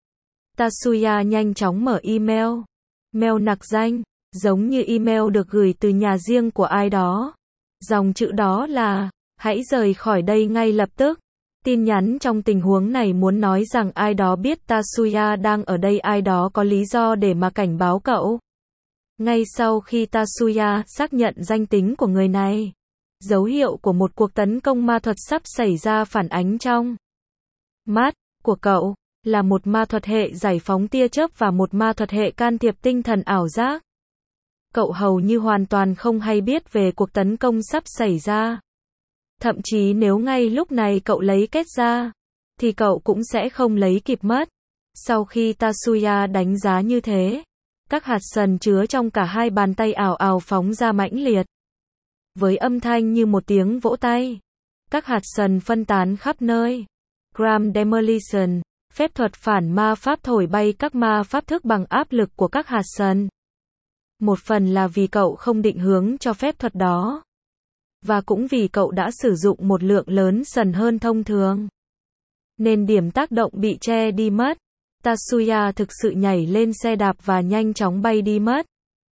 Tatsuya nhanh chóng mở email. Mail nặc danh, giống như email được gửi từ nhà riêng của ai đó. Dòng chữ đó là, hãy rời khỏi đây ngay lập tức. Tin nhắn trong tình huống này muốn nói rằng ai đó biết Tatsuya đang ở đây, ai đó có lý do để mà cảnh báo cậu. Ngay sau khi Tatsuya xác nhận danh tính của người này, dấu hiệu của một cuộc tấn công ma thuật sắp xảy ra phản ánh trong mắt của cậu, là một ma thuật hệ giải phóng tia chớp và một ma thuật hệ can thiệp tinh thần ảo giác. Cậu hầu như hoàn toàn không hay biết về cuộc tấn công sắp xảy ra. Thậm chí nếu ngay lúc này cậu lấy kết ra, thì cậu cũng sẽ không lấy kịp mất. Sau khi Tatsuya đánh giá như thế, các hạt sần chứa trong cả hai bàn tay ảo ảo phóng ra mãnh liệt. Với âm thanh như một tiếng vỗ tay, các hạt sần phân tán khắp nơi. Gram Demolition, phép thuật phản ma pháp thổi bay các ma pháp thức bằng áp lực của các hạt sần. Một phần là vì cậu không định hướng cho phép thuật đó. Và cũng vì cậu đã sử dụng một lượng lớn sần hơn thông thường. Nên điểm tác động bị che đi mất. Tatsuya thực sự nhảy lên xe đạp và nhanh chóng bay đi mất.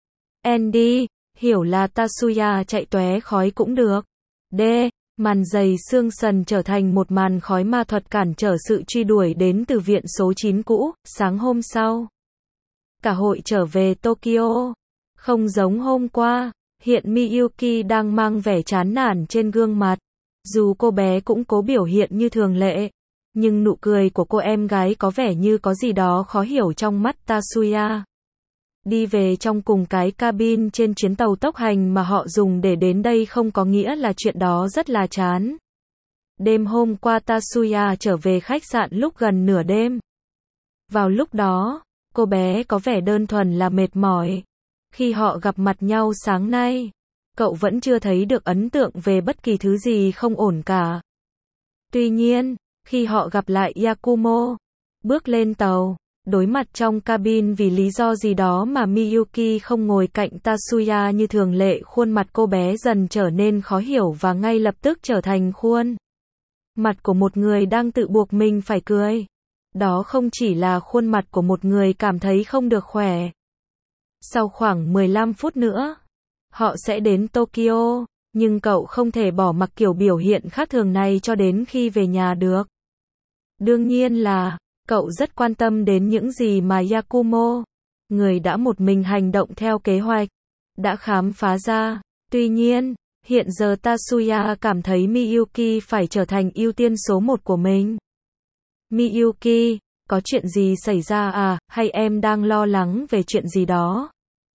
Andy, hiểu là Tatsuya chạy tóe khói cũng được. D. Màn dày xương sần trở thành một màn khói ma thuật cản trở sự truy đuổi đến từ viện số chín cũ. Sáng hôm sau, cả hội trở về Tokyo. Không giống hôm qua, hiện Miyuki đang mang vẻ chán nản trên gương mặt. Dù cô bé cũng cố biểu hiện như thường lệ, nhưng nụ cười của cô em gái có vẻ như có gì đó khó hiểu trong mắt Tatsuya. Đi về trong cùng cái cabin trên chuyến tàu tốc hành mà họ dùng để đến đây không có nghĩa là chuyện đó rất là chán. Đêm hôm qua Tatsuya trở về khách sạn lúc gần nửa đêm. Vào lúc đó, cô bé có vẻ đơn thuần là mệt mỏi. Khi họ gặp mặt nhau sáng nay, cậu vẫn chưa thấy được ấn tượng về bất kỳ thứ gì không ổn cả. Tuy nhiên, khi họ gặp lại Yakumo, bước lên tàu, đối mặt trong cabin vì lý do gì đó mà Miyuki không ngồi cạnh Tatsuya như thường lệ, khuôn mặt cô bé dần trở nên khó hiểu và ngay lập tức trở thành khuôn mặt của một người đang tự buộc mình phải cười. Đó không chỉ là khuôn mặt của một người cảm thấy không được khỏe. Sau khoảng mười lăm phút nữa, họ sẽ đến Tokyo, nhưng cậu không thể bỏ mặc kiểu biểu hiện khác thường này cho đến khi về nhà được. Đương nhiên là, cậu rất quan tâm đến những gì mà Yakumo, người đã một mình hành động theo kế hoạch, đã khám phá ra. Tuy nhiên, hiện giờ Tatsuya cảm thấy Miyuki phải trở thành ưu tiên số một của mình. Miyuki, Có chuyện gì xảy ra à, hay em đang lo lắng về chuyện gì đó?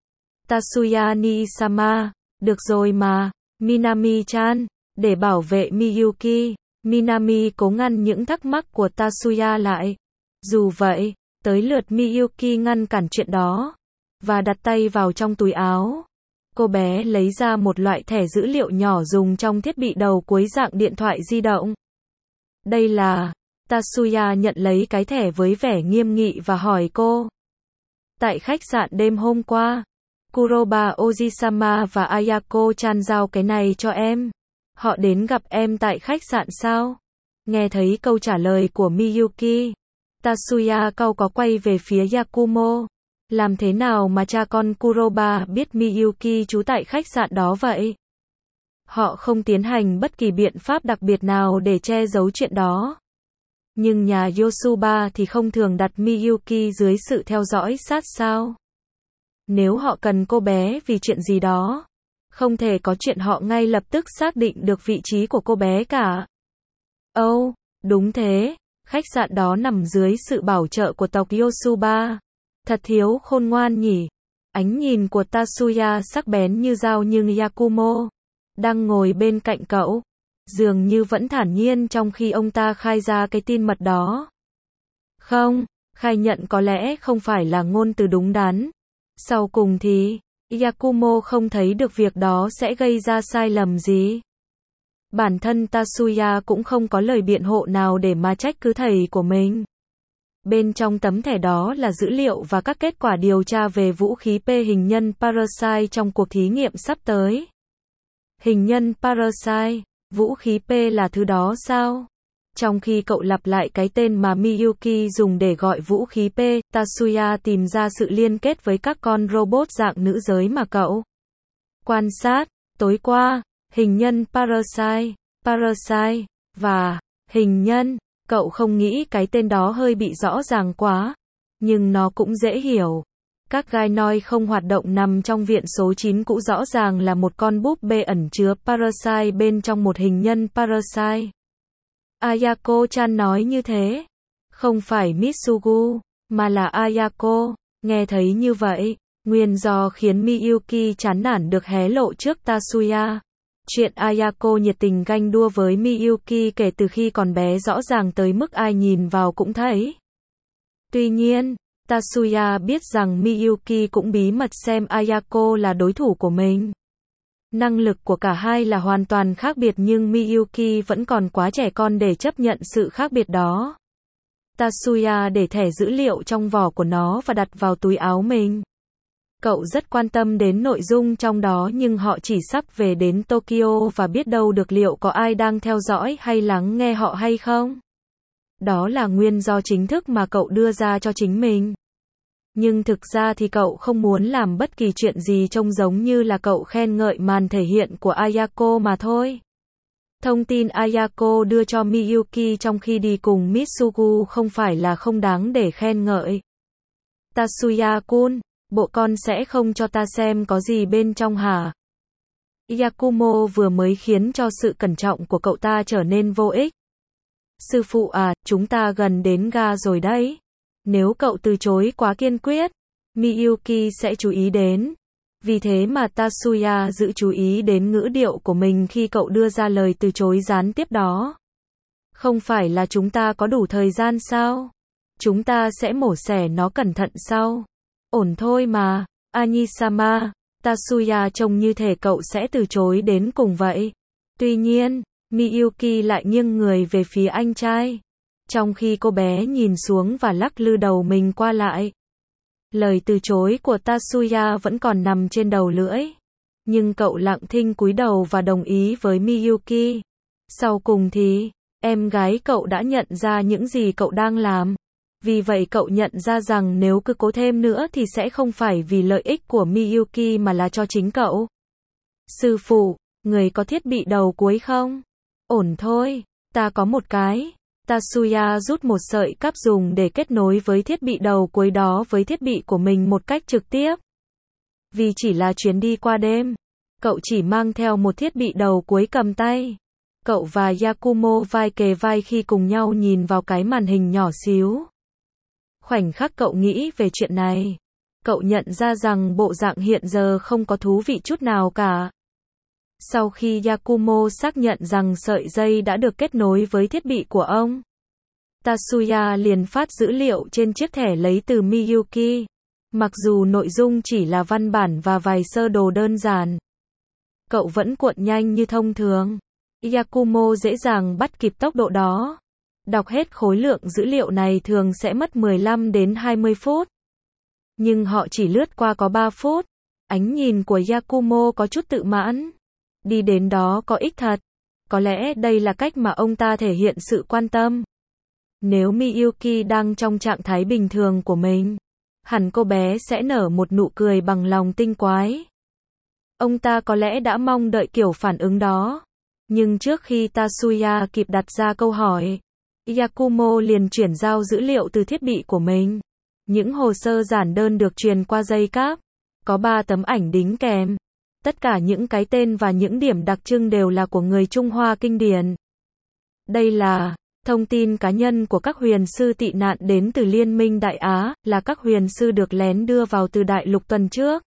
Tatsuya Nii-sama, được rồi mà, Minami-chan, để bảo vệ Miyuki, Minami cố ngăn những thắc mắc của Tatsuya lại. Dù vậy, tới lượt Miyuki ngăn cản chuyện đó, và đặt tay vào trong túi áo. Cô bé lấy ra một loại thẻ dữ liệu nhỏ dùng trong thiết bị đầu cuối dạng điện thoại di động. Đây là... Tatsuya nhận lấy cái thẻ với vẻ nghiêm nghị và hỏi cô. Tại khách sạn đêm hôm qua, Kuroba Ojisama và Ayako-chan giao cái này cho em. Họ đến gặp em tại khách sạn sao? Nghe thấy câu trả lời của Miyuki, Tatsuya cau có quay về phía Yakumo. Làm thế nào mà cha con Kuroba biết Miyuki trú tại khách sạn đó vậy? Họ không tiến hành bất kỳ biện pháp đặc biệt nào để che giấu chuyện đó. Nhưng nhà Yosuba thì không thường đặt Miyuki dưới sự theo dõi sát sao. Nếu họ cần cô bé vì chuyện gì đó, không thể có chuyện họ ngay lập tức xác định được vị trí của cô bé cả. Ồ, oh, đúng thế, khách sạn đó nằm dưới sự bảo trợ của tộc Yosuba. Thật thiếu khôn ngoan nhỉ. Ánh nhìn của Tatsuya sắc bén như dao nhưng Yakumo, đang ngồi bên cạnh cậu, dường như vẫn thản nhiên trong khi ông ta khai ra cái tin mật đó. Không, khai nhận có lẽ không phải là ngôn từ đúng đắn. Sau cùng thì, Yakumo không thấy được việc đó sẽ gây ra sai lầm gì. Bản thân Tatsuya cũng không có lời biện hộ nào để mà trách cứ thầy của mình. Bên trong tấm thẻ đó là dữ liệu và các kết quả điều tra về vũ khí P hình nhân Parasite trong cuộc thí nghiệm sắp tới. Hình nhân Parasite, vũ khí P là thứ đó sao? Trong khi cậu lặp lại cái tên mà Miyuki dùng để gọi vũ khí P, Tatsuya tìm ra sự liên kết với các con robot dạng nữ giới mà cậu quan sát tối qua. Hình nhân Parasite, Parasite, và hình nhân. Cậu không nghĩ cái tên đó hơi bị rõ ràng quá, nhưng nó cũng dễ hiểu. Các gai noi không hoạt động nằm trong viện số chín cũ rõ ràng là một con búp bê ẩn chứa Parasite bên trong một hình nhân Parasite. Ayako-chan nói như thế. Không phải Mitsugu, mà là Ayako. Nghe thấy như vậy, nguyên do khiến Miyuki chán nản được hé lộ trước Tatsuya. Chuyện Ayako nhiệt tình ganh đua với Miyuki kể từ khi còn bé rõ ràng tới mức ai nhìn vào cũng thấy. Tuy nhiên, Tatsuya biết rằng Miyuki cũng bí mật xem Ayako là đối thủ của mình. Năng lực của cả hai là hoàn toàn khác biệt nhưng Miyuki vẫn còn quá trẻ con để chấp nhận sự khác biệt đó. Tatsuya để thẻ dữ liệu trong vỏ của nó và đặt vào túi áo mình. Cậu rất quan tâm đến nội dung trong đó nhưng họ chỉ sắp về đến Tokyo và biết đâu được liệu có ai đang theo dõi hay lắng nghe họ hay không. Đó là nguyên do chính thức mà cậu đưa ra cho chính mình. Nhưng thực ra thì cậu không muốn làm bất kỳ chuyện gì trông giống như là cậu khen ngợi màn thể hiện của Ayako mà thôi. Thông tin Ayako đưa cho Miyuki trong khi đi cùng Mitsugu không phải là không đáng để khen ngợi. Tatsuya-kun, bộ con sẽ không cho ta xem có gì bên trong hả? Yakumo vừa mới khiến cho sự cẩn trọng của cậu ta trở nên vô ích. Sư phụ à, chúng ta gần đến ga rồi đấy. Nếu cậu từ chối quá kiên quyết, Miyuki sẽ chú ý đến. Vì thế mà Tatsuya giữ chú ý đến ngữ điệu của mình khi cậu đưa ra lời từ chối gián tiếp đó. Không phải là chúng ta có đủ thời gian sao? Chúng ta sẽ mổ xẻ nó cẩn thận sau. Ổn thôi mà, Anisama. Tatsuya trông như thể cậu sẽ từ chối đến cùng vậy. Tuy nhiên, Miyuki lại nghiêng người về phía anh trai. Trong khi cô bé nhìn xuống và lắc lư đầu mình qua lại. Lời từ chối của Tatsuya vẫn còn nằm trên đầu lưỡi. Nhưng cậu lặng thinh cúi đầu và đồng ý với Miyuki. Sau cùng thì, em gái cậu đã nhận ra những gì cậu đang làm. Vì vậy cậu nhận ra rằng nếu cứ cố thêm nữa thì sẽ không phải vì lợi ích của Miyuki mà là cho chính cậu. Sư phụ, người có thiết bị đầu cuối không? Ổn thôi, ta có một cái. Tatsuya rút một sợi cáp dùng để kết nối với thiết bị đầu cuối đó với thiết bị của mình một cách trực tiếp. Vì chỉ là chuyến đi qua đêm, cậu chỉ mang theo một thiết bị đầu cuối cầm tay. Cậu và Yakumo vai kề vai khi cùng nhau nhìn vào cái màn hình nhỏ xíu. Khoảnh khắc cậu nghĩ về chuyện này, cậu nhận ra rằng bộ dạng hiện giờ không có thú vị chút nào cả. Sau khi Yakumo xác nhận rằng sợi dây đã được kết nối với thiết bị của ông, Tatsuya liền phát dữ liệu trên chiếc thẻ lấy từ Miyuki. Mặc dù nội dung chỉ là văn bản và vài sơ đồ đơn giản, cậu vẫn cuộn nhanh như thông thường. Yakumo dễ dàng bắt kịp tốc độ đó. Đọc hết khối lượng dữ liệu này thường sẽ mất mười lăm đến hai mươi phút. Nhưng họ chỉ lướt qua có ba phút. Ánh nhìn của Yakumo có chút tự mãn. Đi đến đó có ích thật. Có lẽ đây là cách mà ông ta thể hiện sự quan tâm. Nếu Miyuki đang trong trạng thái bình thường của mình, hẳn cô bé sẽ nở một nụ cười bằng lòng tinh quái. Ông ta có lẽ đã mong đợi kiểu phản ứng đó. Nhưng trước khi Tatsuya kịp đặt ra câu hỏi, Yakumo liền chuyển giao dữ liệu từ thiết bị của mình. Những hồ sơ giản đơn được truyền qua dây cáp. Có ba tấm ảnh đính kèm. Tất cả những cái tên và những điểm đặc trưng đều là của người Trung Hoa kinh điển. Đây là thông tin cá nhân của các huyền sư tị nạn đến từ Liên minh Đại Á, là các huyền sư được lén đưa vào từ đại lục tuần trước.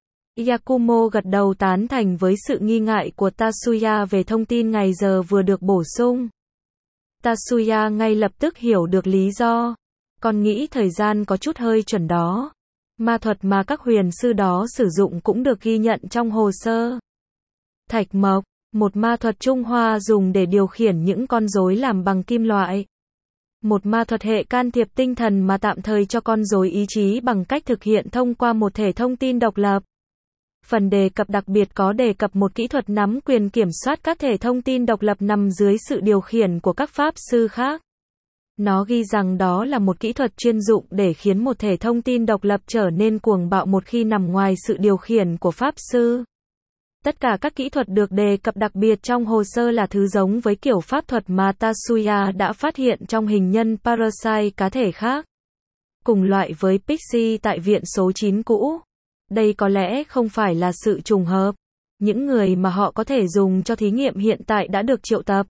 Yakumo gật đầu tán thành với sự nghi ngại của Tatsuya về thông tin ngày giờ vừa được bổ sung. Tatsuya ngay lập tức hiểu được lý do. Con nghĩ thời gian có chút hơi chuẩn đó. Ma thuật mà các huyền sư đó sử dụng cũng được ghi nhận trong hồ sơ. Thạch mộc, một ma thuật Trung Hoa dùng để điều khiển những con rối làm bằng kim loại. Một ma thuật hệ can thiệp tinh thần mà tạm thời cho con rối ý chí bằng cách thực hiện thông qua một thể thông tin độc lập. Phần đề cập đặc biệt có đề cập một kỹ thuật nắm quyền kiểm soát các thể thông tin độc lập nằm dưới sự điều khiển của các pháp sư khác. Nó ghi rằng đó là một kỹ thuật chuyên dụng để khiến một thể thông tin độc lập trở nên cuồng bạo một khi nằm ngoài sự điều khiển của pháp sư. Tất cả các kỹ thuật được đề cập đặc biệt trong hồ sơ là thứ giống với kiểu pháp thuật mà Tatsuya đã phát hiện trong hình nhân Parasite cá thể khác. Cùng loại với Pixie tại viện số chín cũ. Đây có lẽ không phải là sự trùng hợp. Những người mà họ có thể dùng cho thí nghiệm hiện tại đã được triệu tập.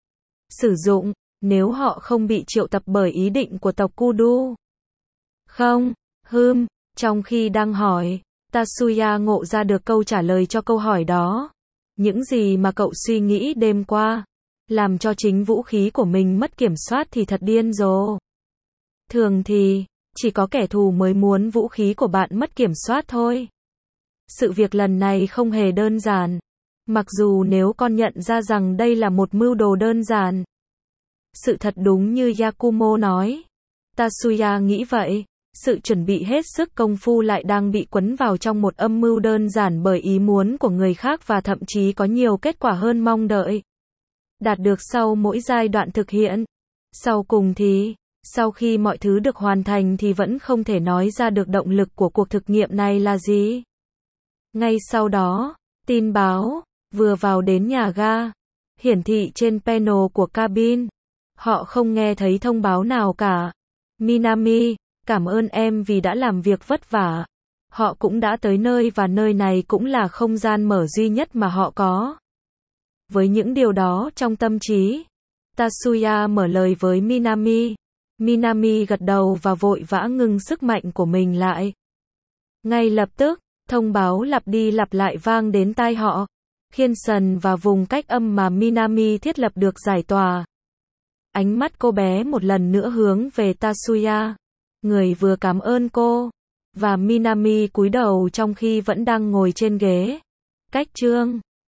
Sử dụng, nếu họ không bị triệu tập bởi ý định của tộc Kudu. Không, hừm, trong khi đang hỏi, Tatsuya ngộ ra được câu trả lời cho câu hỏi đó. Những gì mà cậu suy nghĩ đêm qua, làm cho chính vũ khí của mình mất kiểm soát thì thật điên rồ. Thường thì, chỉ có kẻ thù mới muốn vũ khí của bạn mất kiểm soát thôi. Sự việc lần này không hề đơn giản. Mặc dù nếu con nhận ra rằng đây là một mưu đồ đơn giản. Sự thật đúng như Yakumo nói. Tatsuya nghĩ vậy. Sự chuẩn bị hết sức công phu lại đang bị quấn vào trong một âm mưu đơn giản bởi ý muốn của người khác và thậm chí có nhiều kết quả hơn mong đợi. Đạt được sau mỗi giai đoạn thực hiện. Sau cùng thì, sau khi mọi thứ được hoàn thành thì vẫn không thể nói ra được động lực của cuộc thực nghiệm này là gì. Ngay sau đó, tin báo, vừa vào đến nhà ga, hiển thị trên panel của cabin. Họ không nghe thấy thông báo nào cả. Minami, cảm ơn em vì đã làm việc vất vả. Họ cũng đã tới nơi và nơi này cũng là không gian mở duy nhất mà họ có. Với những điều đó trong tâm trí, Tatsuya mở lời với Minami. Minami gật đầu và vội vã ngưng sức mạnh của mình lại. Ngay lập tức, thông báo lặp đi lặp lại vang đến tai họ. Khiên sần và vùng cách âm mà Minami thiết lập được giải tỏa. Ánh mắt cô bé một lần nữa hướng về Tatsuya. Người vừa cảm ơn cô. Và Minami cúi đầu trong khi vẫn đang ngồi trên ghế. Cách chương